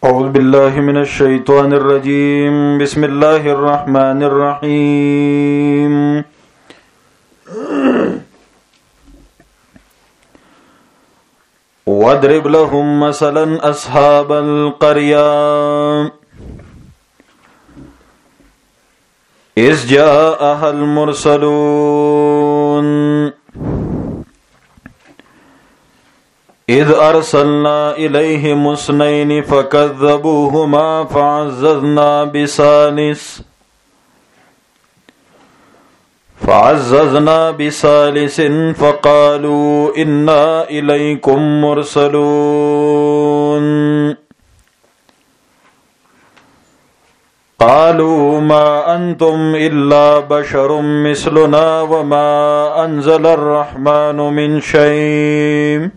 أعوذ بالله من الشيطان الرجيم بسم الله الرحمن الرحيم واضرب لهم مثلا أصحاب القرية إذ جاءها المرسلون إذ أرسلنا إليهم اثنين فكذبوهما فعززنا بثالث فقالوا إنا إليكم مرسلون قالوا ما أنتم إلا بشر مثلنا وما أنزل الرحمن من شيء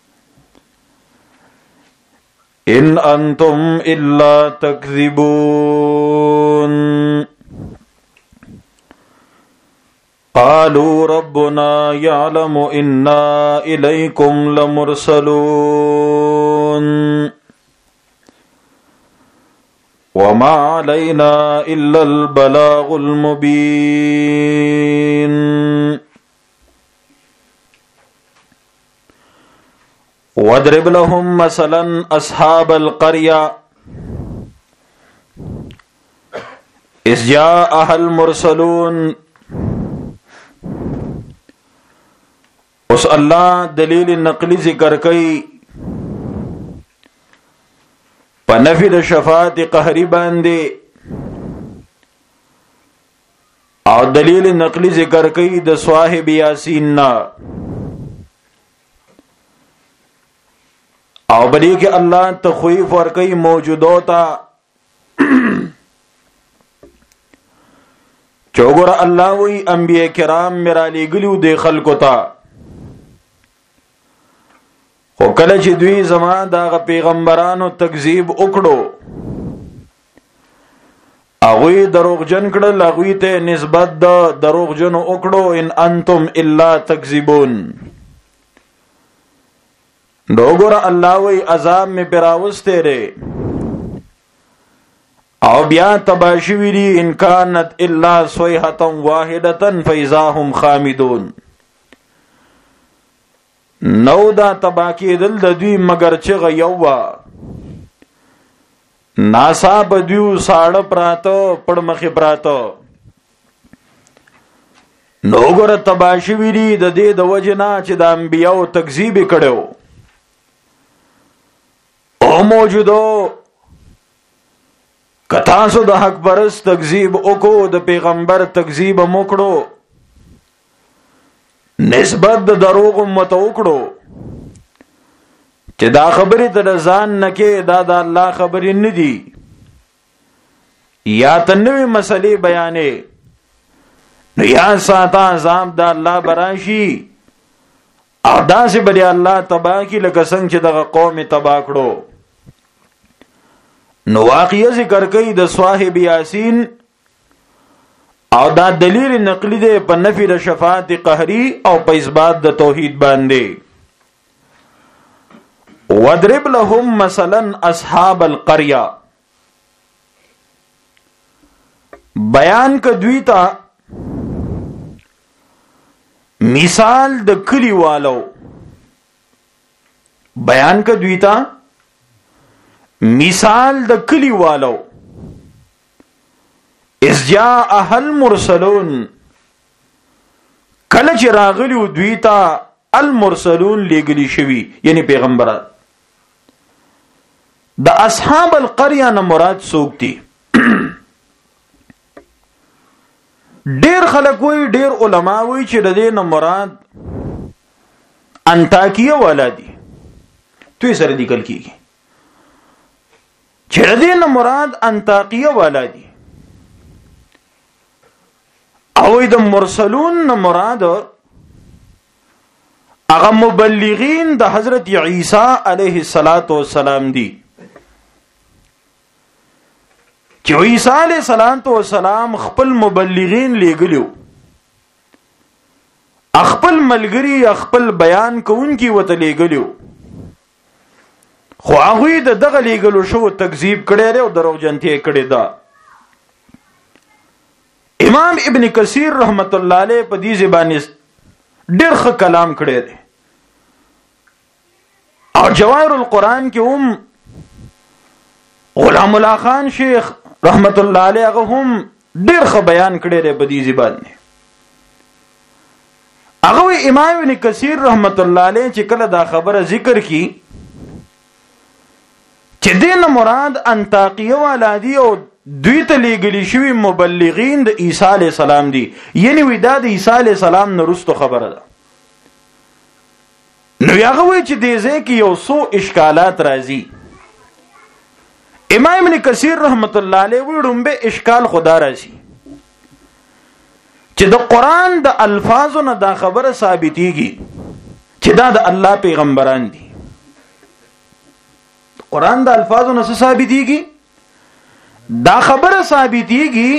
إن أنتم إلا تكذبون قالوا ربنا يعلم إنا إليكم لمرسلون وما علينا إلا البلاغ المبين واضرب لهم مثلا أصحاب القرية إذ جاءها المرسلون. اس اللہ دلیل نقلی ذکر کئی په نفی د شفاعت قهری باندې او دلیل نقلی ذکر کئی د صاحب یاسین نا او بلی کہ اللہ تخویف ورکی موجودوتا چوگر اللہ وی انبیاء کرام میرا لی گلیو دے خلقو تا خو کله چې دوی زما دا پیغمبرانو تکذیب وکړو هغوی دروغجن کړل هغوی ته نسبت د دروغجنو وکړو ان انتم الا تکذبون. ډوګور الله وی عذاب می پراوسته ره او بیا تباشوی دی ان کانت الا صیحه واحده فاذا هم خامدون. نو دا تباکی دل د دوی مگر چغه یووا ناسا بدیو ساړه پراتو پړمخې پراتو نو ګره تباشی ویری د دې د وجنا چې د انبیو تکذیب کړو او موجودو کتا سو د حق پرست تکذیب وکړو د پیغمبر تکذیب موکړو نسبت د دروغ متوکړو چې دا خبرې ته ځان نکې دا د الله خبرې نه دي یا تنوي مسلې بیانې نو یا ساته عذاب د الله براشي او داسې بری الله تبا کی لکه څنګه چې دغه قوم تبا کړو. نو واقعي ذکر کوي د صاحب یاسین او دا دلیل نقلی دے په نفی د شفاعت قهری او په اثبات د توحید باندې. وضرب لهم مثلا اصحاب القريه بیان ک دوی تا مثال د کلی والو بیان ک دوی تا مثال د کلی والو اذ جاءها المرسلون کله چې راغلی دوی ته المرسلون لګلی شوی یعنی پیغمبران. د اصحاب القريه نه مراد څوک دي؟ ډیر خلک وای ډیر علما وای چې د دې نه مراد انطاکیه والا دي توی سره لیکل کیږي چې د دې نه مراد انطاکیه والا دي او د مرسلون مراد هغه مبلغین د حضرت عیسی علیه السلام دي چې عیسی علیه السلام خپل مبلغین لېږلو خپل ملګری خپل بیان کوونکی وته لېږلو خو هغه د دغه لیګلو شو تکذیب کړي او دروغجنتي کړي دا. امام ابن کثیر رحمت الله علیه په دې زبانه ډېر ښه کلام کړی دی او جواهر القرآن کې هم غلام الله خان شیخ رحمت الله علیه هغه هم ډېر ښه بیان کړی دی په دې زبانه. هغه امام ابن کثیر رحمت الله علیه چې کله دا خبره ذکر کی چې دین مراد انطاکیه ولادي او دوی ته لېږلي شوي مبلغین د عیسی علیه السلام دي، یعنی وی دا د عیسی علیه السلام نه وروسته خبره ده. نو هغه وایي چې دې ځای کې یو څو اشکالات راځي. امام ابن کثیر رحمت الله علیه وی ډومبه اشکال خدا راځي چې د قرآن د الفاظو نه دا خبره ثابتېږي چې دا د الله پیغمبران دي. قرآن د الفاظو نه څه ثابتېږي؟ دا خبره ثابتېږي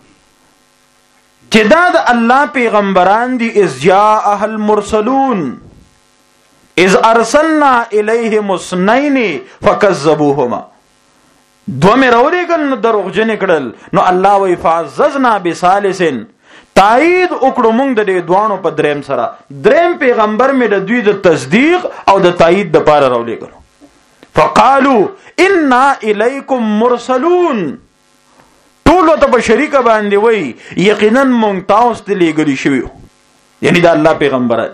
چې دا د الله پیغمبران دي. اذ جاء المرسلون اذ ارسلنا الیہم اثنین فکذبوهما. دو مې راولېږل نو دروغجن کړل، نو الله وی فعززنا بثالث، تایید وکړو موږ د دې دوانو په دریم سره. دریم پیغمبر مې د دوی د تصدیق او د تایید د پاره راولېږل. فقالوا انا الیکم مرسلون، ټول ته په شریکه باندې وای یقینا مونږ تاسو ته لېږلي شوي، یعنی د الله پیغمبران.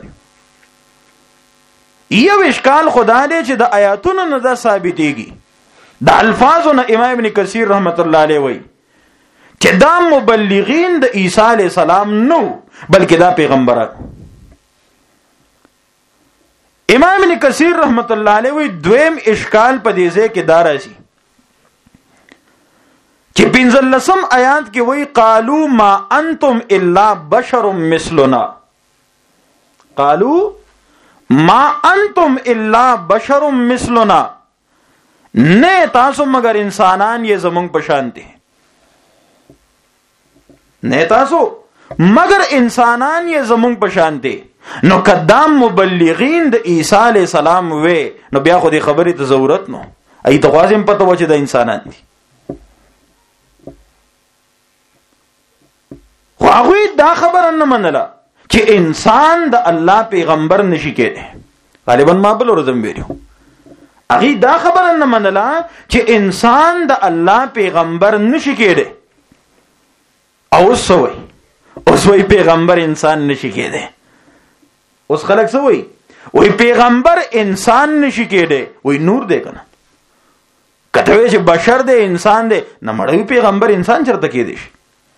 یو اشکال خدا دی چې د آیاتونو نه دا ثابتېږي، د الفاظو نه امام ابن کثیر رحمت الله علیه وای چې دا مبلغین د عیسی علیه السلام نو بلکې دا پیغمبران. امام ابن کثیر رحمت الله علیه وی دویم اشکال په دې ځای کې دا راځي چې 15 آیات کې وی قالوا ما انتم الا بشر مثلنا، قالوا ما انتم الا بشر مثلنا، نه تاسو مگر انسانان یې زمونږ په شان دي، نه تاسو مگر انسانان یې زمونږ په شان دي. نو قدام مبلغین د عیسی علیہ السلام وې نو بیا خو دې خبرې ته ضرورت نو ای ته غواړم پته و چې د انسانان دي. خو هغه دا خبره نه منله چې انسان د الله پیغمبر نشي کېده. غالبا ما بل ورځم ویلو هغه دا خبره نه منله چې انسان د الله پیغمبر نشي کېده. او اوس وی پیغمبر انسان نشي کېده. اوس خلک څه وایي؟ وای پیغمبر انسان نشي کېده، وای نور دی کنه. کته وی چې بشر دی انسان دی، نه مړی پیغمبر انسان چرته کېدی شي.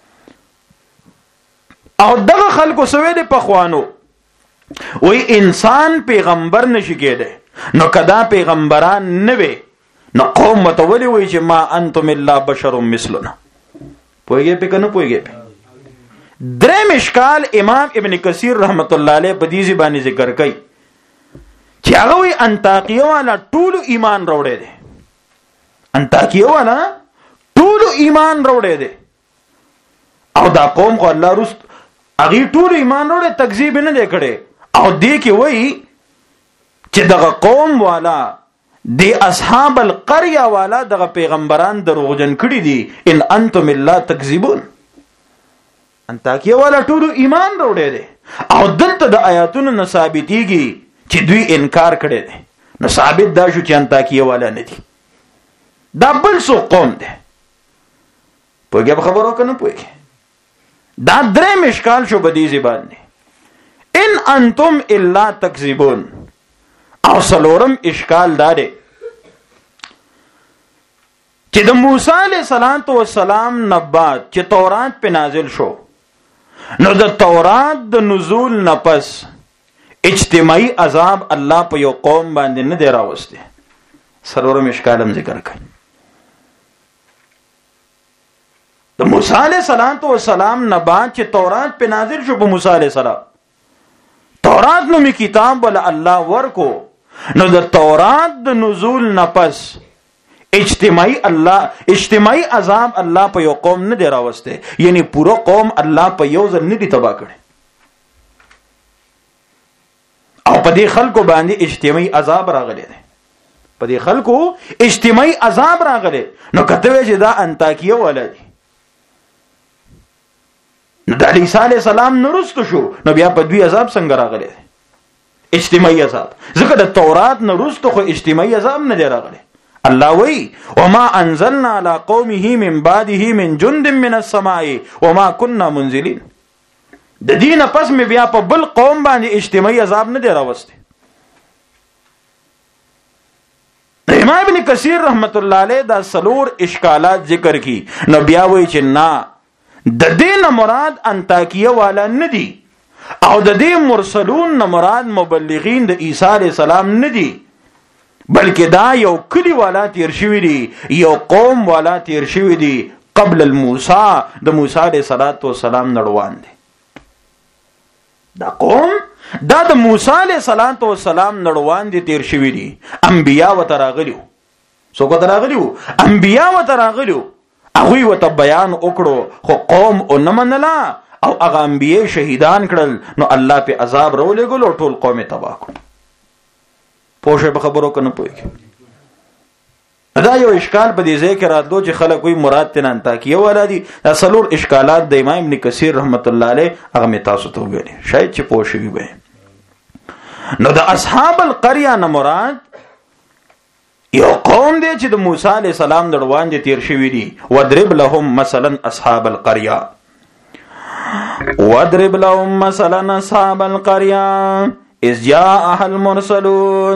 او دغه خلکو څه ویل په خوانو وای انسان پیغمبر نشي کېده. نو کدا پیغمبران نه وي نو قوم متولی وای چې ما انتم الا بشر مثلنا. پوهیږئ په کنه پوهیږئ؟ دریم اشکال امام ابن کثیر رحمت الله علیه په دې باندې ذکر کوي چې هغه وی انطاکیه والا ټول ایمان راوړی دی. انطاکیه والا ټول ایمان راوړی دی او دا قوم خو الله رست هغه ټول ایمان راوړی، تکذیب نه دی کړی. او دې کې وی چې دغه قوم والا د اصحاب القريه والا دغه پیغمبران دروغجن کړي دي. ان انتم الا تکذبون. انطاکیه والا ټول ایمان راوړی دی او دلته د آیاتونو نه ثابتېږي چې دوی انکار کړی دی. نو ثابت دا شو چې انطاکیه والا نه دي، دا بل څو قوم دی. پوهیږئ په خبرو که نه پوهیږئ؟ دا دریم اشکال شو په دې باندې ان انتم الا تکذبون. او څلورم اشکال دا دی چې د موسی علیه السلام نه بعد چې تورات په نازل شو نو د تورات د نزول نه پس اجتماعي عذاب الله په یو قوم باندې نه دی راوستی. څلورم اشکال هم ذکر کړي. د موسی علیه السلام نه بعد چې تورات په نازل شو په موسی علیه السلام، تورات نومي کتاب ول الله ورکو، نو د تورات د نزول نه پس اجتماعي عذاب الله په یو قوم نه دی راوسته، یعنی پورا قوم الله په یو ځل نه دی تباہ کړي او په دې خلکو باندې اجتماعي عذاب راغلی دی. په دې خلکو اجتماعي عذاب راغلی نو کته چې دا انطاکیه ولدي نو د عیسی علی السلام نورست شو نو بیا په دوی عذاب څنګه راغلی اجتماعي عذاب ځکه د تورات نورست خو اجتماعي عذاب نه دی راغلی الله وی وما انزلنا على قومه من بعده من جند من السماء وما كنا منزلين د دینه پس می بیا په بل قوم باندې اجتماعي عذاب نه دی راوسته امام ابن کثیر رحمت الله علیه دا سلور اشکالات ذکر کی نو بیا وی چې نا د دین مراد انطاکیه والا ندی او د دې مرسلون نه مراد مبلغین د عیسی علی السلام ندی بلکې دا یو کلی والا تیر شوی دی یو قوم والا تیر شوی دی قبل الموسی د موسی علیه السلام نړوان دی دا قوم دا د موسی علیه السلام نړوان دي تیر شوی دي انبیا و تراغلیو سو کو تراغلیو انبیا و تراغلیو هغه وته بیان وکړو خو قوم او نه منلا او هغه انبیا شهیدان کړل نو الله په عذاب رولې ګل ټول قوم تباہ کړ پوښه په خبرو کنه پوي دا یو اشکال په دې ځای کې راتلو چې خلک وي مراد تنان تاکیه ولادي دا سلور اشکالات د امام ابن کثیر رحمت الله علیه هغه می تاسو ته وګورئ شاید چې پوښي وي نو د اصحاب القريه نه مراد یو قوم دی چې د موسی علی السلام د وړاندې تیر شوی دی وضرب لهم مثلا اصحاب القريه وضرب لهم مثلا اصحاب القريه اذ جاء المرسلون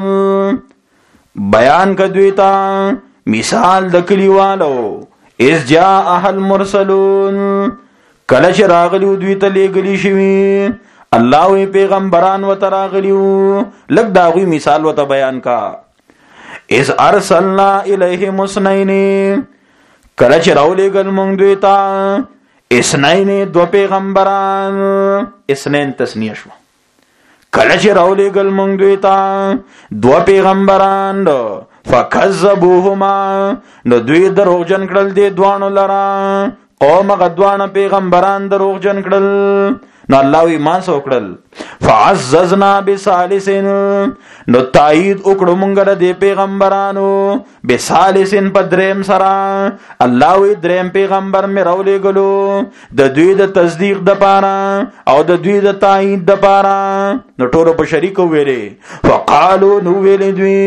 بیان کدویتا مثال د کلیوالو اذ جاء المرسلون کله چې راغلیو دوی ته لېږلي شوي الله وی پیغمبران و تراغلیو لګ داغوی مثال و ته بیان کا اذ ارسلنا الیہم اثنین کله چې راولېږل مونږ دوی ته اثنین دو پیغمبران اثنین تسنیه شو کله چې راولېږل مونږ دوی ته دو پیغمبران فکذبوهما نو دوی دروغجن کړل دي دوانو لرا قوم غدوان پیغمبران دروغجن کړل نو الله وی ما سو کړل فعززنا بثالثن نو تایید وکړو مونږ د پیغمبرانو بثالثن پدریم سرا الله وی دریم پیغمبر مې راولېږلو د دوی د تصدیق د پاره او د دوی د تایید د پاره نو ټول په شریک ویلې فقالو نو ویلې دوی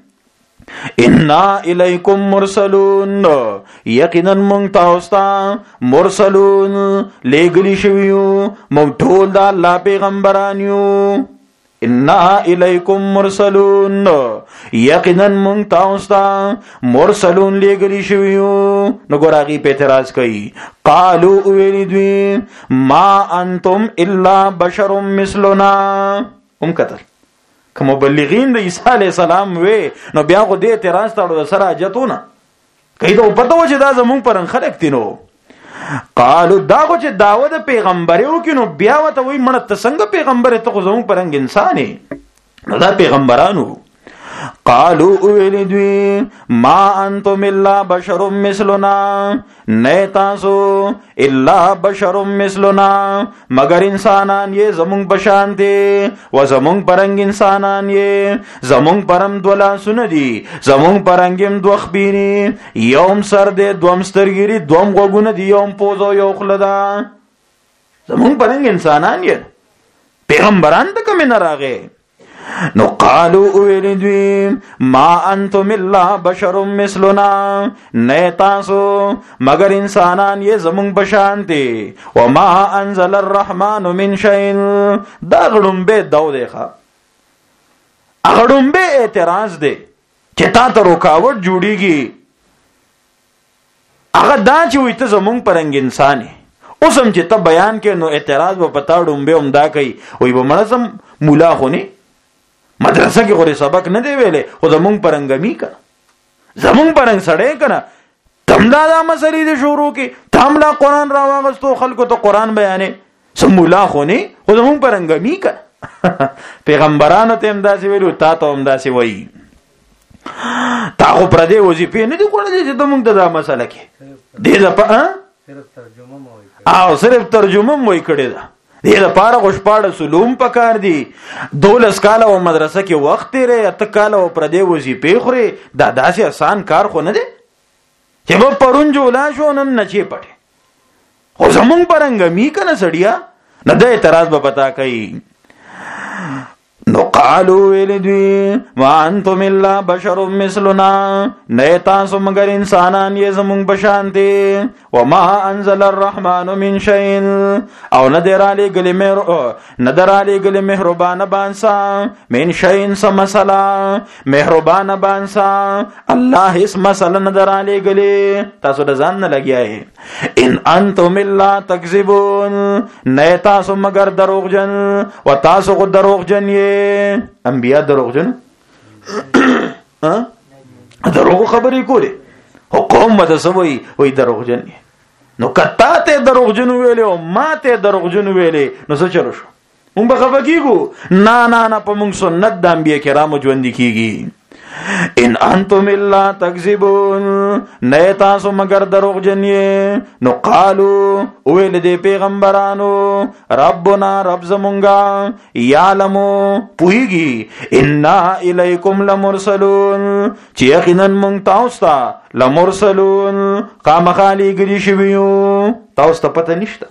انا الیکم مرسلون یقینا مونږ تاسو ته مرسلون لېږلي شویو مونږ ټول د الله پیغمبران یو انا الیکم مرسلون یقینا مونږ تاسو ته مرسلون لېږلي شویو نو ګورغي په اعتراض کوي قالو ویل دوی ما انتم الا بشر مثلنا کتل که مبلغین د عیسی علی السلام وې نو بیا خو دې اعتراض تاړو سره اجتونه کله ته پته و چې دا زمون پرن خلق تینو قالو دا خو چې داوود پیغمبرو کینو بیا وته وای مړه ته څنګه پیغمبر ته خو زمون پرنګ انسانې نو دا پیغمبرانو قالو اویل دوی ما انتم الا بشر مثلنا نه تاسو الا بشر مثلنا مگر انسانان یہ زمون بشان دي و زمون پرنګ انسانان یہ زمون پرم دولا سندي زمون پرنګم دوخ بینی یوم سر دے دوم سترګری دوم غوګونه دی یوم پوزو یو خلدا زمون پرنګ انسانان یہ پیغمبران ته کوم نه راغې نو قالو اویل دوی ما انتم الا بشر مثلنا نه تاسو مگر انسانان یہ زمون بشان دي وما انزل الرحمن من شيء دا غړمبه داو دی ښا غړمبه اعتراض دی چې تا ته رکاوټ جوړیږي هغه دا چې وي ته زمون پرنګ انسان اوسم چې ته بیان کې نو اعتراض و پتا ډمبه هم دا کوي وي به منظم مولا خوني مدرسه کې غوري سبق نه دی ویلې خو زمونږ پرنګمی کړه زمونږ پرنګ سړې کړه تملا دا مسلې دي شروع کې تملا قران راوغستو خلکو ته قران بیانې سمولا خوني خو زمونږ پرنګمی کړه پیغمبرانو ته امداسي ویلو تا ته امداسي وایي تا خو پر دې وظیفه نه دي کولای چې زمونږ دا مسله کې دې دا صرف ترجمه موي کړي دا دې لپاره غشپاړه سلوم پکار دي 12 کاله و مدرسه کې وخت تیرې 8 کاله و پر دې وظیفې خوري دا داسې آسان کار خو نه دی چې په پرون جولا شو نن نچې پټه خو زمونږ پرنګ می کنه سړیا نه د اعتراض به پتا کوي نو قالو ویلدوی ما انتم الا بشر مثلنا نه تاسو مگر انسانان یې زمونږ بشانتی وما انزل الرحمن من شيء او ندرالی گلی مهربان بانسا من شيء سمسلا مهربان بانسا الله اس مسل ندرالی گلی تاسو د ځان نه لګیاي ان انتم الا تکذبون نه تاسو مگر دروغجن و تاسو خو دروغجن یې انبیاء دروغجن دروغ خبرې کولې او قوم متصوي وي دروغجن نو کته ته دروغجن ویلې او ما ته دروغجن ویلې نو څه چلو شو مونږ به خبر کیږو نه په مونږ سنت د انبیاء کرامو ژوند کیږي ان انتم الا تکذبون نه تاسو مگر دروغجن یې نو قالو ویل دې پیغمبرانو ربنا رب زمونږه یعلمو پوهیږي انا الیکم لمرسلون چې یقینا مونږ تاسو ته لمرسلون خامخالي ګری شویو تاسو ته پته نشته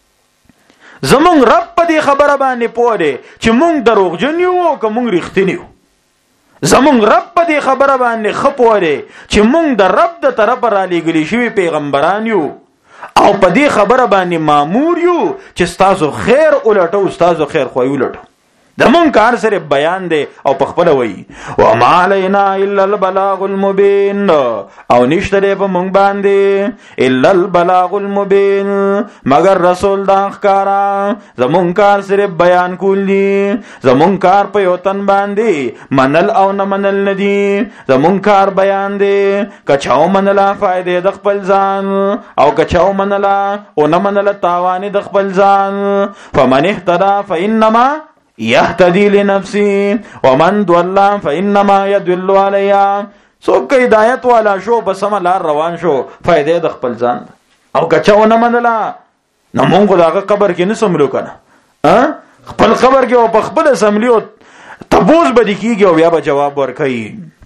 زمونږ رب په دې خبره باندې پوه دی چې مونږ دروغجن یو او که مونږ رښتینی یو زمونږ رب په دې خبره باندې خپو دی چې مونږ د رب د طرفه را لېږلي شوي پیغمبران یو او په دې خبره باندې مامور یو چې ستاسو خیر ولټو ستاسو خیر خوای ولټو د مونږ کار سره بیان دی او په خپل وایي وما علینا الا البلاغ المبین او نشته دی په مونږ باندې الا البلاغ المبین مگر رسول دا ښکارا زمونږ کار سره بیان کول دي زمونږ کار په یو تن باندې منل او نه منل نه دي زمونږ کار بیان دی کچاو منلا فائدې د خپل ځان او کچاو منلا او نه منل تاوان د خپل ځان فمن اهتدى فانما یهتدی لنفسی ومن ضل فانما يضل علیها څوک هدایت والا شو په سم لار روان شو فائدې د خپل ځان او کچاونه منلا نو مونږ دغه قبر کې نه سملو کنه خپل قبر کې او په خپل سملیو تبوز بدی کیږي او بیا به جواب ورکړي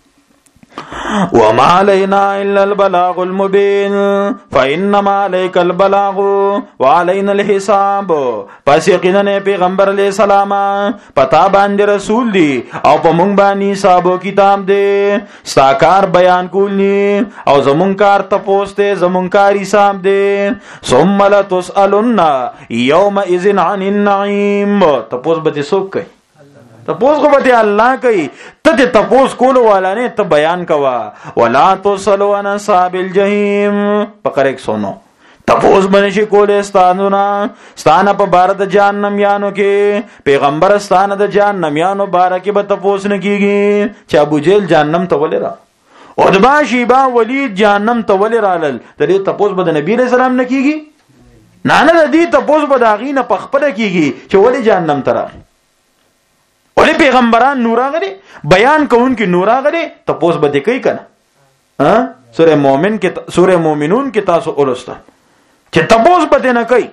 وما علينا الا البلاغ المبين فانما عليك البلاغ وعلينا الحساب پس یقینا پیغمبر علیہ السلام پتا باندې رسول دی او په مونږ باندې حساب او کتاب دی ساکار بیان کولی او زمون کار تپوس دی زمون کار حساب دی ثم لا تسالون يومئذ عن النعيم تپوس به څوک کوي تپوس کو بته الله کوي ته تپوس کول والا نه ته بیان کوا ولا تسلوا عن اصحاب الجحیم فقره 109 تپوس بنشي کول ستانه په بار د جهنم یانو کې پیغمبر ستانه د جهنم یانو بار کې به تپوس نه کیږي چې ابو جهل جهنم ته ولرا او د باشیبا ولید جهنم ته ولرالل د دې تپوس به د نبی رسول الله نه کیږي نه د دې تپوس به د غینه پخپل کیږي چې ولې جهنم ته راغی ولی پیغمبران نورا غدي بیان کون کی نورا غدي تپوس بده کوي کنه سورہ مومن کې سورہ مومنون کې تاسو ولسته چې تپوس بده نه کوي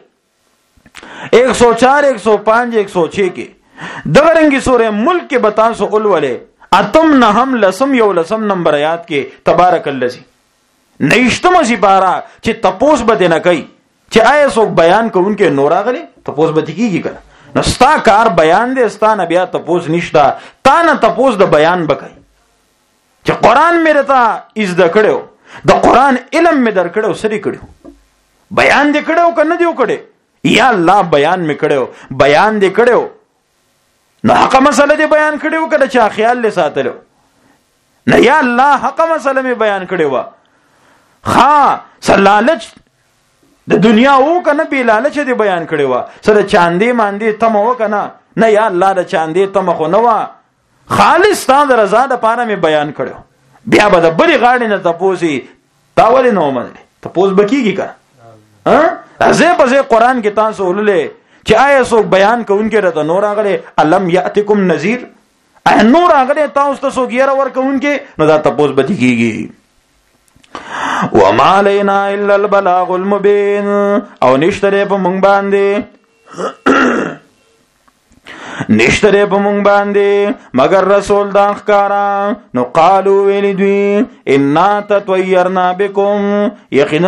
104 105 106 کې دغه رنګي سورہ ملک کې بتاسو اولوله اتم نهم لسم یو لسم نمبر آیات کې تبارک الذی نيشتم سی پارا چې تپوس بده نه کوي چې آیا څوک بیان کون کې نورا غدي تپوس بده کیږي کنه نستا کار بیان دے ستا نبیا تپوس نشتا تا نه تپوس د بیان بکای چې قران مې رتا از د کړو د قران علم مې در کړو سری کړو بیان دې کړو کنه دیو کړي یا الله بیان مې کړو بیان دې کړو نو حق مسله دې بیان کړو کله چې خیال له ساتلو نه یا الله حق مسله مې بیان کړو ها سلالچ د دنیا او کنه بی لالچ دی بیان کړي وا سره چاندي ماندي تم و کنه نه یا الله د چاندي تم خو نه وا خالص ستاسو رضا د پاره می بیان کړو بیا به د بری غاړي نه تپوسی تاول نه ومنه تپوس بکیږي کنه ازه په قرآن کې تاسو ولله چې آیا څوک بیان کوونکې راته نور هغه علم یاتکم نذیر نور هغه تاسو ته څوک یې ور کوونکې نو دا تپوس بکیږي وما علينا الا البلاغ المبين او نشتره په مونږ باندې نشتره په مونږ باندې مگر رسول دا ښکارا. نو قالو ویلی دوی انا تطیرنا بكم یقینا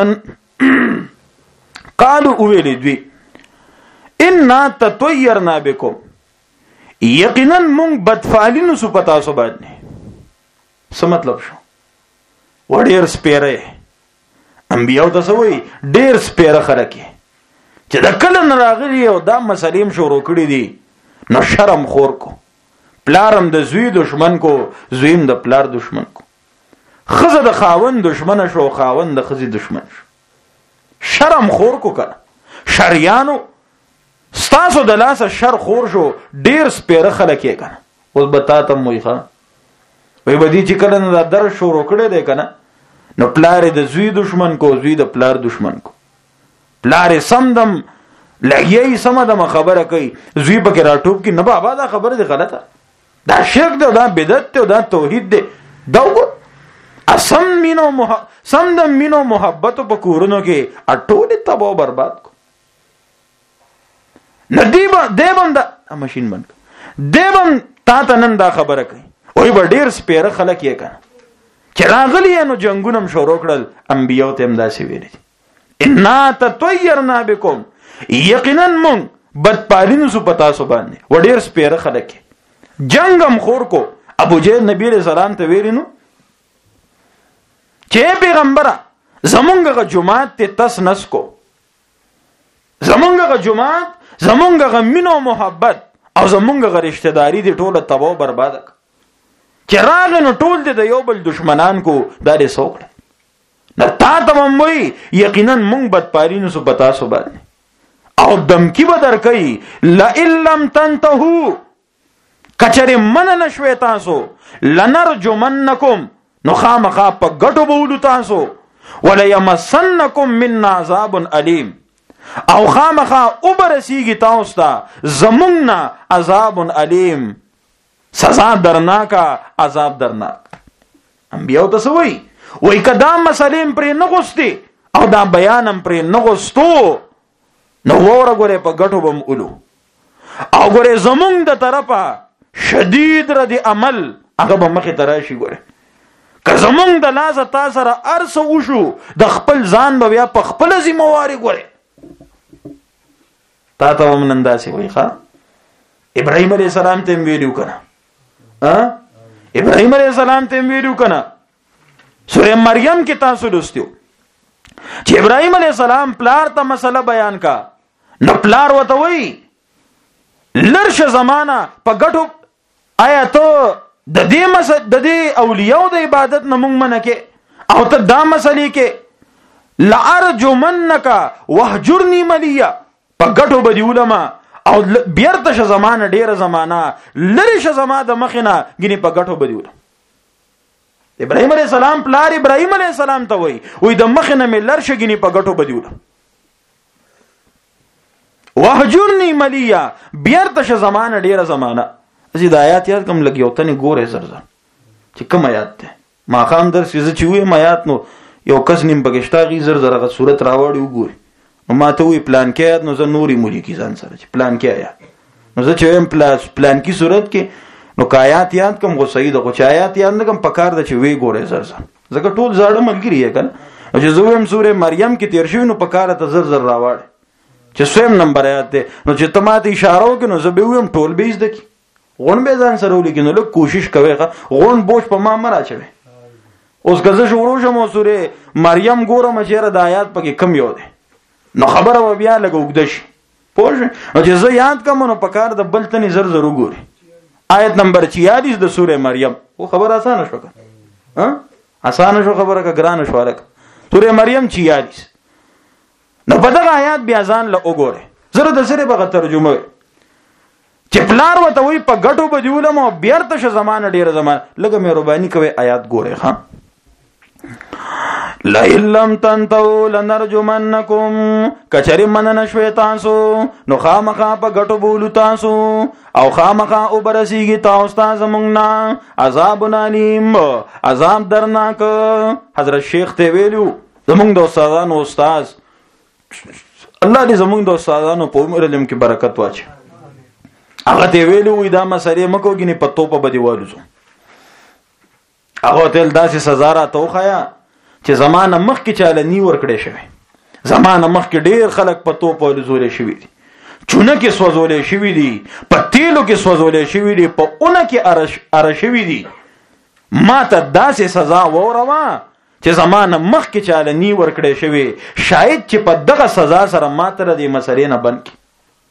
قالو ویلی دوی انا تطیرنا بكم یقینا مونږ بدفعلینو سو پتا سو باندې. څه مطلب شو؟ وړیر سپیره انبیاء ته سوې ډیر سپیره خلک چې د کله نه راغلي او دا مسلیم شروع کړی دي نو شرم خور کو، پلارم د زوی دشمن کو، زویم د پلار دشمن کو، خزه د خاون دشمن شو، خاون د خزي دشمن شو. شرم خور کو کنه شریانو ستاسو د لاسه شر خور شو، ډیر سپیره خلک یې کنه. اوس بتا ته موي ښا وای بدی چې کله نه در شروع کړی دی کنه نو پلار د زوی دشمن کو، زوی د پلار دشمن کو، پلار سمدم لګي سمدم خبره کوي، زوی پکې راټوب کی نه بابا دا خبره دی غلطه، دا شرک دی، دا بدعت دی، دا توحید دی. دا وګ سمدم مینو محبت په کورونو کې اټول تباہ برباد کو. دیبم دا ماشین بند دیبم تا ته نن دا خبره کوي وای به ډیر سپیره خلک یې کنه چې راغلی نو جنگونم شروع کړل. انبیاء ته هم داسې ویلي انا تطیرنا بكم یقینا مونږ بدپالینو سو پتا سو باندې و ډیر سپیره خلک جنگم خور کو. ابو جهل نبی علیہ السلام ته ویلی نو چې پیغمبره زمونږه جماعت ته تس نس کو، زمونږه جماعت زمونږه مینو محبت او زمونږه رشتہ داری دی ټوله تباہ برباد چې راغ نو ټول دی د یو بل دشمنان کو. دا دې سوکړه نه تا تمام وي یقینا مونږ بدپالینو سو پتا سو باندې او دمکی به درکې لئن لم تنتهوا کچره من نشوي تاسو لنرجمنکم نو خامخا په ګټو بولو تاسو ولا يمسنکم من عذاب الیم او خامخا وبرسیږي تاسو ته زمونږ عذاب الیم سزا درناکا عذاب درناک. انبیاء ته سوي وای کدا مسلیم پر نه غوستي او دا بیانم پر نه غوستو نو وره ګوره په ګټو بم اولو او ګوره زمونږ د طرفه شدید ردی عمل هغه به مخې تراشي. ګوره که زمونږ د لاسه تا سره ارس وشو د خپل ځان به بیا په خپل ذمہواری ګوره تا ته هم نن داسې وای ښا. ابراهیم علیہ السلام ته ویلو کنه ابراهیم علیہ السلام ته ویلو کنه سورہ مریم کې تاسو لوستیو چې ابراهیم علیہ السلام پلار ته مسله بیان کا نو پلار وته وی لرشه زمانہ په ګټو آیا ته د دې اولیاء د عبادت نه مونږ منکه او ته دا مسلې کې لارجمنک وهجرنی ملیا په ګټو بدی علماء او بیرته ش زمانہ ډیره زمانہ لری ش زما د مخینه غنی په ګټو بدی علماء. ابراهیم علیہ السلام پلار ابراهیم علیہ السلام ته وی د مخینه مې لرشه غنی په ګټو بدی علماء وهجرنی ملیا بیرته ش زمانہ ډیره زمانہ. ازي د آیات یاد کوم لګیو ته نه ګوره زرزر چې کوم آیات ته ما خام در سيزه چې وې ما آیات نو یو کس نیم بغشتا غي زرزرغه صورت راوړی وګوري نو ما ته وی پلان کې آیات نو زه نوري مولي کی ځان سره چې پلان کې آیات نو زه چې پلان کې صورت کې نو آیات یاد کوم غو صحیح د غو آیات یاد نه کوم پکار د چې وی ګوره زرزر زکه ټول زړه ملګری یې کله چې زویم سوره مریم کې تیر شوی نو پکاره ته زرزر راوړ چې سویم نمبر آیات ده نو چې تماته اشاره وکړو نو زه به ویم ټول به زده کی غون به ځان سره ولیکنو لږ کوشش کوي غون بوج په ما مرا چوي. اوس غزه شروع شمو سوره مریم ګورم چې د آیات پکې کم یو ده نو خبره و بیا لګ وګدش پوه نو چې زه یاد کوم نو پکار د بلتنی زر زر وګوري آیت نمبر 46 د سوره مریم. او خبره اسانه شو ها اسانه شو خبره کا ګرانه شو الک سوره مریم 46 نو په دغه آیات بیا ځان له وګوره زره د سره به ترجمه چې پلار وته وي په ګټو به دیولم او بیرته ش زمانه ډیره زمانه لګه مهرباني کوي آیات ګوره ها. لا لم تنتو لنرجمنکم کچری من نشوي تاسو نو خامخا په ګټو بولو تاسو او خامخا او برسیږي تاسو ته زمونږ عذاب علیم عذاب درناک. حضرت شیخ ته ویلو زمونږ د استادانو استاد الله دې زمونږ د استادانو په عمر علم کې برکت واچي هغه ته ویلو وي دا مسلې مکو غني په توپه بدی والو هغه تل داسې سزا را توخیا چې زمانه مخ کې چاله نی ور کړې شوی زمانه مخ کې ډیر خلک په توپه ولزولې شوی دي چونه کې سوځولې شوی دي په تیلو کې سوځولې شوی دي په اونه کې ار شوی دي ما ته داسې سزا ووروا چې زمانه مخ کې چاله نی ور کړې شوی شاید چې په دغه سزا سره ما ته د مسلې نه بن کی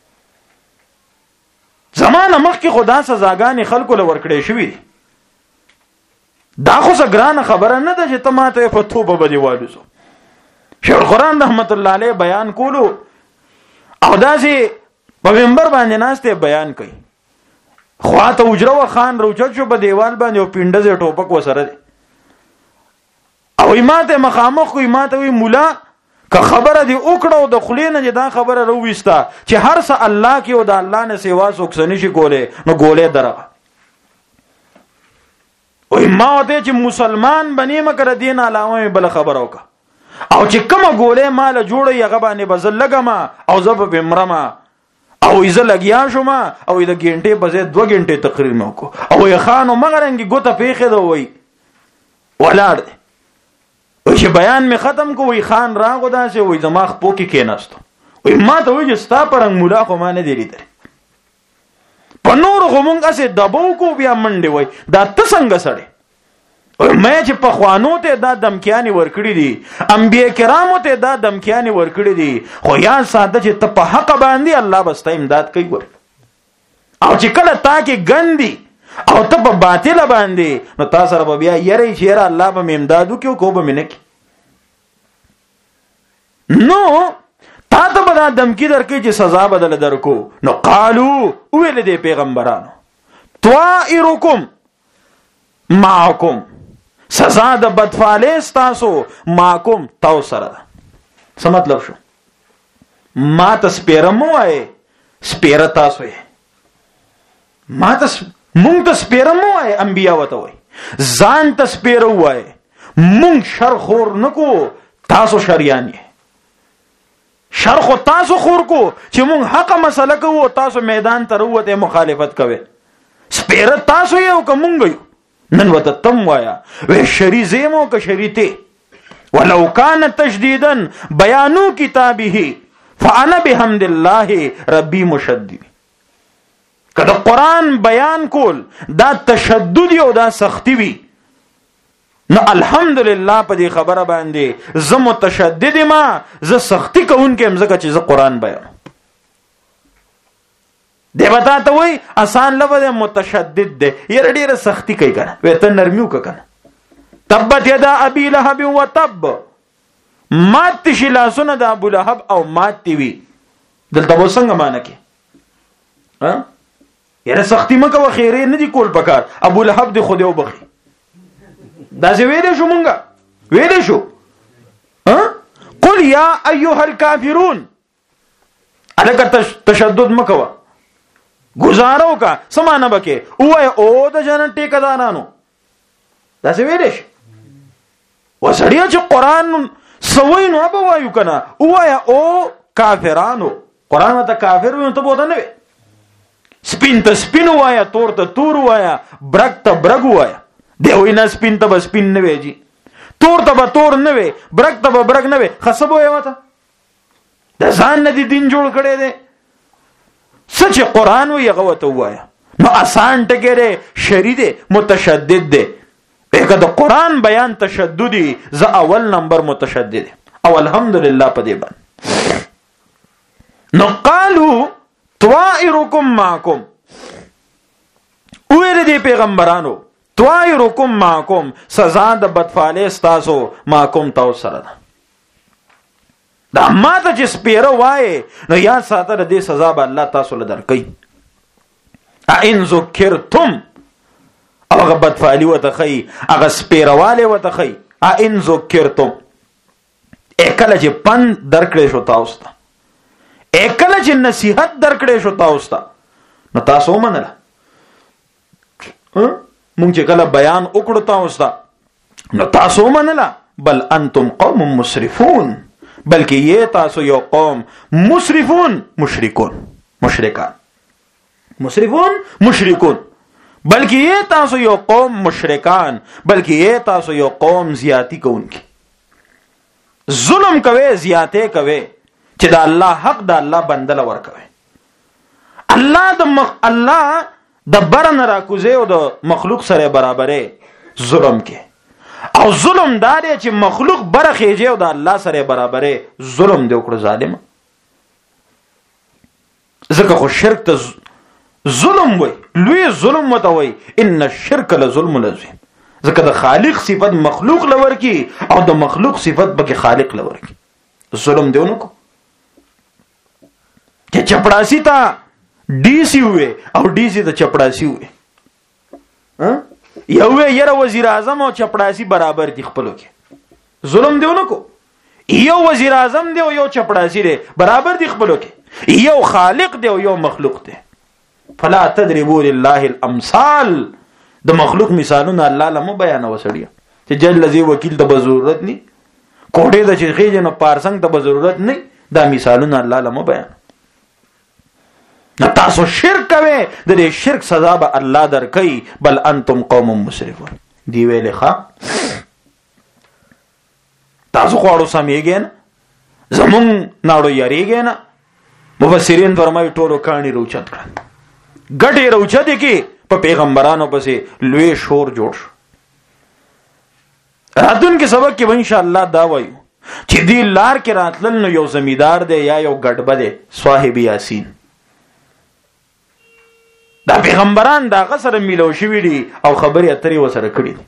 زمانه مخ کې خدا سزاګانې خلکو له ور کړې شوی دا خو څنګه خبره نه ده چې ته ماته په توبه بدی والو شیخ القرآن رحمت الله علیه بیان کولو او داسې په منبر باندې ناسته بیان کوي خواته اجره و خان روچت شو په دیوال باندې او پینډه ټوپک وسره دی او ماته مخامخ کوي ماته وی مولا که خبره دی وکړو د خلینه چې دا خبره رويستا چې هر څه الله کې او د الله نه سیوا څوک نشي کوله نو ګولې درغه او ما ته چې مسلمان بنې مکر دین علاوه بل خبر وکا او چې کومه ګولې مال جوړه یغه باندې بزل لګما او زب بمرما او ایزه لګیا شوم او د ګنټې په ځای 2 غنټې تقریر مې وکړ او یې خانو مغرنګي ګوته پیخه دی وای ولاړ دی او چې بیان می ختم کو وی خان راغو داسې وی زما خپو کې کېناستو وی ما ته وی ستا پرنګ مولا خو ما نه دی لیدل په نور غومنګ اسه دبو کو بیا منډه وای دا ته څنګه سړی مې چې په خوانو ته دا دمکیانی ورکړي دي انبیاء کرامو ته دا دمکیانی ورکړي دي خو یا ساده چې ته په حق باندې الله بسته امداد کوي ور او چې کله تا کې ګندي او ته په باطل باندې نو تاسو سره بیا یری چې الله به امدادو کې کو به منک نو تا ته به دا دمکی درکې چې سزا بدل درکو نو قالو ویل دي پیغمبرانو طائرکم معکم سزا د بدفعالی تاسو معکم تاسو سره څه مطلب شو ما ته سپیرمو وای سپیر تاسو یې ما ته مونږ ته سپیرمو وای انبیا وته وای ځان ته سپیرو وای مونږ شر خور نکو تاسو شریان یې شر خو تاسو خور کو چې مونږ حق مسله کوو تاسو میدان ته وروته مخالفت کوي سپیر تاسو یو کومږ یو نن وته تم وایا و شری زیمو که شریته ولو کان تشدیدا بیانو کتابه فانا بحمد الله ربی مشدد کله قران بیان کول دا تشدد او دا سختی وی نو الحمدلله په دې خبره باندې زه متشدد ما زه سختی کوونکې مزګه چې زه قران بیان دی وتا ته وای آسان لفظ متشدد دی یره ډیره سختی کوي کنه وته نرمیو کنه تبت یدا ابي لهب وتب مات شلا سن د ابو لهب او مات وی دلته وسنګ معنی کې ها یره سختی مکه و خیره نه دی کول پکار ابو لهب دی خو دی وبخي دا زه ویل شو مونږه ویل شو ها قل یا ایها الکافرون الکه تشدد مکه گزارو کا سمانه بکې اوه او د جنت ټیکدارانو دا څه ویل شي وسړیا چې قران سوي نو به وایو کنه اوه او کافرانو قران ته کافر وي ته بوته نه وي سپین ته سپین وایا تور ته تور وایا برګ ته برګ وایا دی وینا سپین ته سپین نه ویږي تور ته به تور نه وي برګ ته به برګ نه وي خصبو یې وته د ځان نه دین جوړ کړي دي سچ قرآن و یغوت وایا نو آسان ټکره شرید متشدد ده که د قرآن بیان تشددی ز اول نمبر متشدد او الحمدلله په دې باندې نو قالو طائرکم معکم ویل دي پیغمبرانو طائرکم معکم سزا د بدفعالی تاسو معکم تاسو سره دا ماته چې سپیره وای نو یا ساته د دې سزا به الله تاسو له درکې ان ذکرتم هغه بدفعلی وته خی هغه سپیره والے وته خی ان ذکرتم اکل چې پن درکړې شو تاسو ته اکل چې نصیحت درکړې شو تاسو ته نو تاسو منله مونږ چې کله بیان وکړو تاسو ته نو تاسو منله بل انتم قوم مسرفون بلکې یہ تاسو یو قوم مسرفون مشرکان مسرفون مشرکون، بلکې یې تاسو یو قوم مشرکان، بلکې یې تاسو یو قوم زیاتی کوونکی. ظلم کوي، زیاته کوي چې د الله حق د الله بندل ورکوي. الله د برن راکوزه او د مخلوق سره برابرې ظلم کې، او ظلم دا دی چې مخلوق برخېږي او د الله سره برابرې ظلم دی وکړه ظالم. ځکه خو شرک ته ظلم وای، لوی ظلم وته وای، ان الشرک لظلم عظیم. ځکه د خالق صفت مخلوق لور کی او د مخلوق صفت بګي خالق لور کی. ظلم دیونه کو چې چپړاسی تا ډی سی وې او ډی سی ته چپړاسی وې، یو یره وزیر اعظم او چپړاسی برابر دي خپلو کې. ظلم دیونه کو. یو وزیر اعظم دی او یو چپړاسی دی برابر دي خپلو کې. یو خالق دی او یو مخلوق دی. فلا تضربوا لله الامثال. د مخلوق مثالونه الله لمو بیان وسړیا چې جل لذي وکیل ته ضرورت ني، کوټه د چخې جن پارسنګ ته ضرورت ني، دا مثالونه الله لمو بیان. تاسو شرک کوي، د دې شرک سزا به الله درکوي. بل انتم قوم مسرفون. دی ویلې ښا تاسو خوړو سمېږئ نه، زمون ناړو یریږئ نه. مفسرین فرمایي ټولو کاڼي روچت کړل، ګټې روچتې کې په پیغمبرانو پسې لوی شور جوړ شو. راتلونکي سبق کې به ان شاء الله دا وایو چې دی لار کې راتلل نو یو زمیدار دی یا یو ګډبه دی صاحب یاسین. دا پیغمبران دا غسر میلو شوی دي او خبرې اترې وسره کړې دي،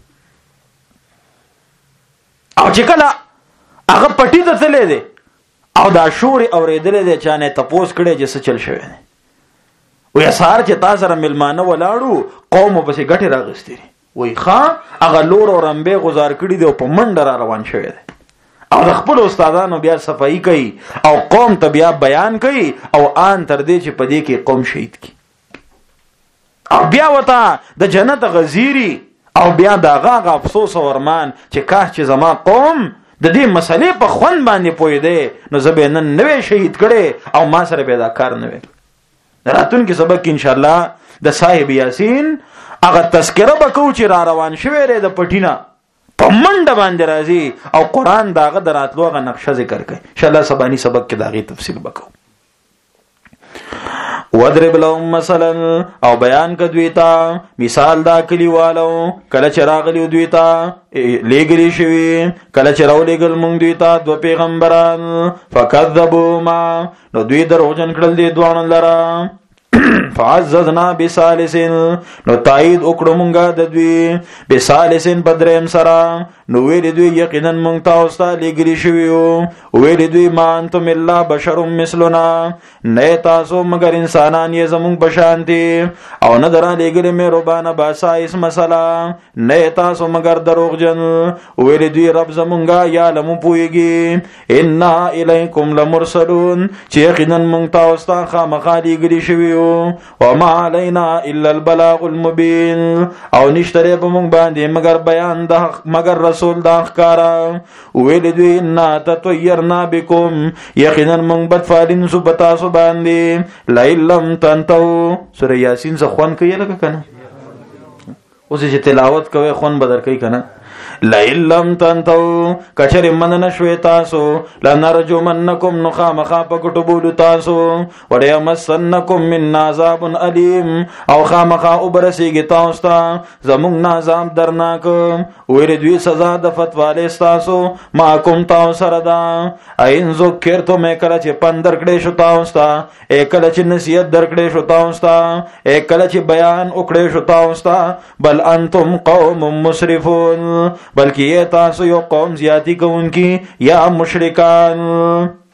او چې کله هغه پټی ته تللی دی او دا شور اورېدلی دی، چا نه تپوس کړی چې څه چل شوی دی. وی سهار چې تا سره ملمانه ولاړو قوم پسې ګټې راغستې دي. وی ښه هغه لور او رمبې غزار کړي دي او په منډه را روان شوی دی، او د خپل استادانو بیا صفایي کوي او قوم ته بیا بیان کوي، او آن تر دې چې په دې کې قوم شهید کی، او بیا وته د جنت غزيري، او بیا دغه افسوس او ارمان چې کاش چې زما قوم د دې مسلې په خوند باندې پوي دی، نو زه به نن نوې شهید کړي او ما سره به دا کار نه وي. راتون کې سبق ان شاء الله د صاحب یاسین هغه تذکره وکړو چې را روان شوی دی د پټینا په منډه باندې راځي، او قران داغه دراتلو غ نقشه ذکر کوي. ان شاء الله سبانی سبق کې داغي تفصیل وکړو. وضرب لهم مثلا، او بیان کدویتا مثال دا کلیوالو کله چې راغلی دویتا لګری شوی، کله چې راولېګل مونږ دویتا دو پیغمبران فکذبوما، نو دوی دروژن کړل دي دوه لرا. فعززنا بثالثین، نو تایید وکړو مونږه د دوی بثالثین بدریم سرا. نو ویل دوی یقینا مونږ تاسو ته لګری شویو. ویل دوی ما انتم الا بشر مثلنا، نه تاسو مگر انسانان یې زمونږ بشانتی، او نه درا لګری مې ربانه باسایس مسلا، نه تاسو مگر دروغجن. ویل دوی رب زمونږه یا لمو پویږي، ان الیکم لمرسلون، چې یقینا مونږ تاسو ته خامخا لګری شویو. وما علینا الا البلاغ المبین، او نشتره په مونږ باندې مگر بیان د مگر رسول د ښکارا. ویل دوی ان تطیرنا بكم، یقینا مونږ بدفالین سو پتا سو باندې. لئن لم تنتهوا، سوره یاسین څخه خوان کوي لکه کنه، اوس چې تلاوت کوي خوان بدر کوي کنه. لئن لم تنتهوا، کچر من نشوي تاسو، لنرجمنکم، نخامخا پکټبول تاسو، وليمسنکم من عذاب الیم، او خامخا وبرسیږي تاسو ته زمونږ عذاب درناک. ویل دوی سزا د فتواله تاسو ما کوم تاسو سره ده. اين ذکرتم، کله چې پندر کړي شو تاسو ته، کله چې نصیحت درکړي شو تاسو ته، کله چې بیان وکړي شو تاسو ته. بل انتم قوم مسرفون، بلکې تاسو یو قوم زیاتی کوونکی یا مشرکان.